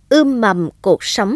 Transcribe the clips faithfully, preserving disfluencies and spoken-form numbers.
Ươm mầm cuộc sống.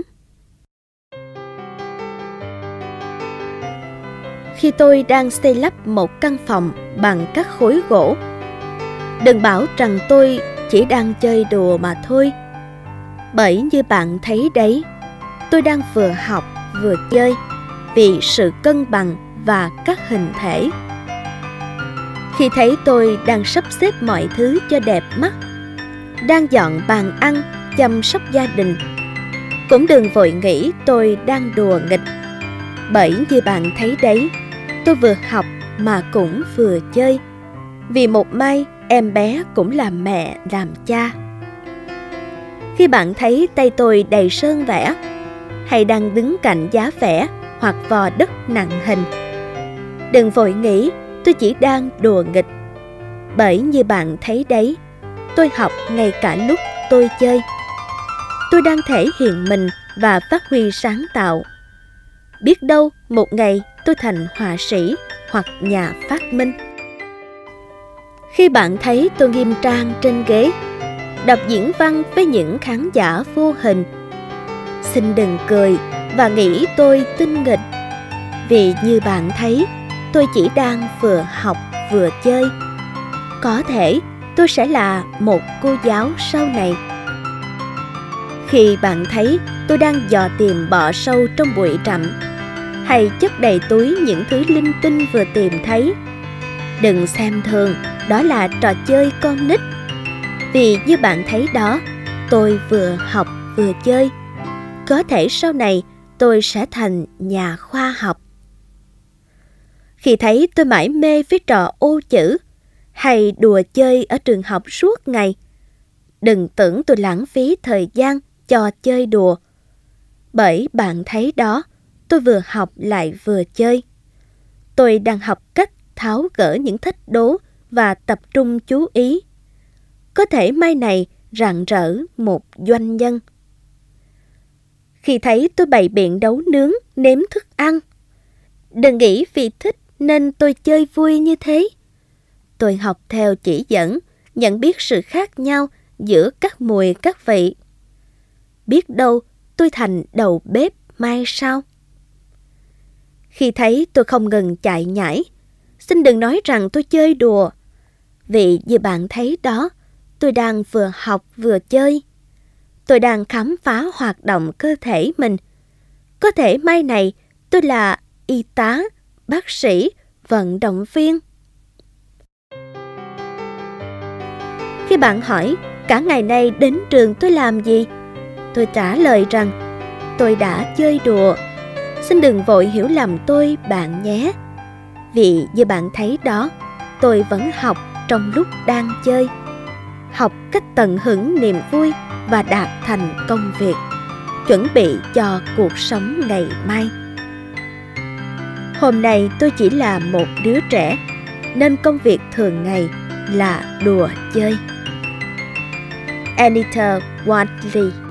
Khi tôi đang xây lắp một căn phòng bằng các khối gỗ, đừng bảo rằng tôi chỉ đang chơi đùa mà thôi. Bởi như bạn thấy đấy, tôi đang vừa học vừa chơi vì sự cân bằng và các hình thể. Khi thấy tôi đang sắp xếp mọi thứ cho đẹp mắt, đang dọn bàn ăn, chăm sóc gia đình, cũng đừng vội nghĩ tôi đang đùa nghịch. Bởi như bạn thấy đấy, tôi vừa học mà cũng vừa chơi, vì một mai em bé cũng làm mẹ làm cha. Khi bạn thấy tay tôi đầy sơn vẽ, hay đang đứng cạnh giá vẽ hoặc vò đất nặng hình, đừng vội nghĩ tôi chỉ đang đùa nghịch. Bởi như bạn thấy đấy, tôi học ngay cả lúc tôi chơi. Tôi đang thể hiện mình và phát huy sáng tạo. Biết đâu một ngày tôi thành họa sĩ hoặc nhà phát minh. Khi bạn thấy tôi nghiêm trang trên ghế, đọc diễn văn với những khán giả vô hình, xin đừng cười và nghĩ tôi tinh nghịch. Vì như bạn thấy, tôi chỉ đang vừa học vừa chơi. Có thể tôi sẽ là một cô giáo sau này. Khi bạn thấy tôi đang dò tìm bọ sâu trong bụi rậm, hay chất đầy túi những thứ linh tinh vừa tìm thấy, đừng xem thường đó là trò chơi con nít. Vì như bạn thấy đó, tôi vừa học vừa chơi. Có thể sau này tôi sẽ thành nhà khoa học. Khi thấy tôi mải mê với trò ô chữ hay đùa chơi ở trường học suốt ngày, đừng tưởng tôi lãng phí thời gian cho chơi đùa. Bởi bạn thấy đó, tôi vừa học lại vừa chơi. Tôi đang học cách tháo gỡ những thách đố và tập trung chú ý. Có thể mai này rạng rỡ một doanh nhân. Khi thấy tôi bày biện nấu nướng, nếm thức ăn, đừng nghĩ vì thích nên tôi chơi vui như thế. Tôi học theo chỉ dẫn, nhận biết sự khác nhau giữa các mùi các vị. Biết đâu tôi thành đầu bếp mai sau. Khi thấy tôi không ngừng chạy nhảy, xin đừng nói rằng tôi chơi đùa. Vì như bạn thấy đó, tôi đang vừa học vừa chơi. Tôi đang khám phá hoạt động cơ thể mình. Có thể mai này tôi là y tá, bác sĩ, vận động viên. Khi bạn hỏi cả ngày nay đến trường tôi làm gì, tôi trả lời rằng tôi đã chơi đùa. Xin đừng vội hiểu lầm tôi bạn nhé. Vì như bạn thấy đó, tôi vẫn học trong lúc đang chơi. Học cách tận hưởng niềm vui và đạt thành công việc, chuẩn bị cho cuộc sống ngày mai. Hôm nay tôi chỉ là một đứa trẻ, nên công việc thường ngày là đùa chơi. Anita Wadley.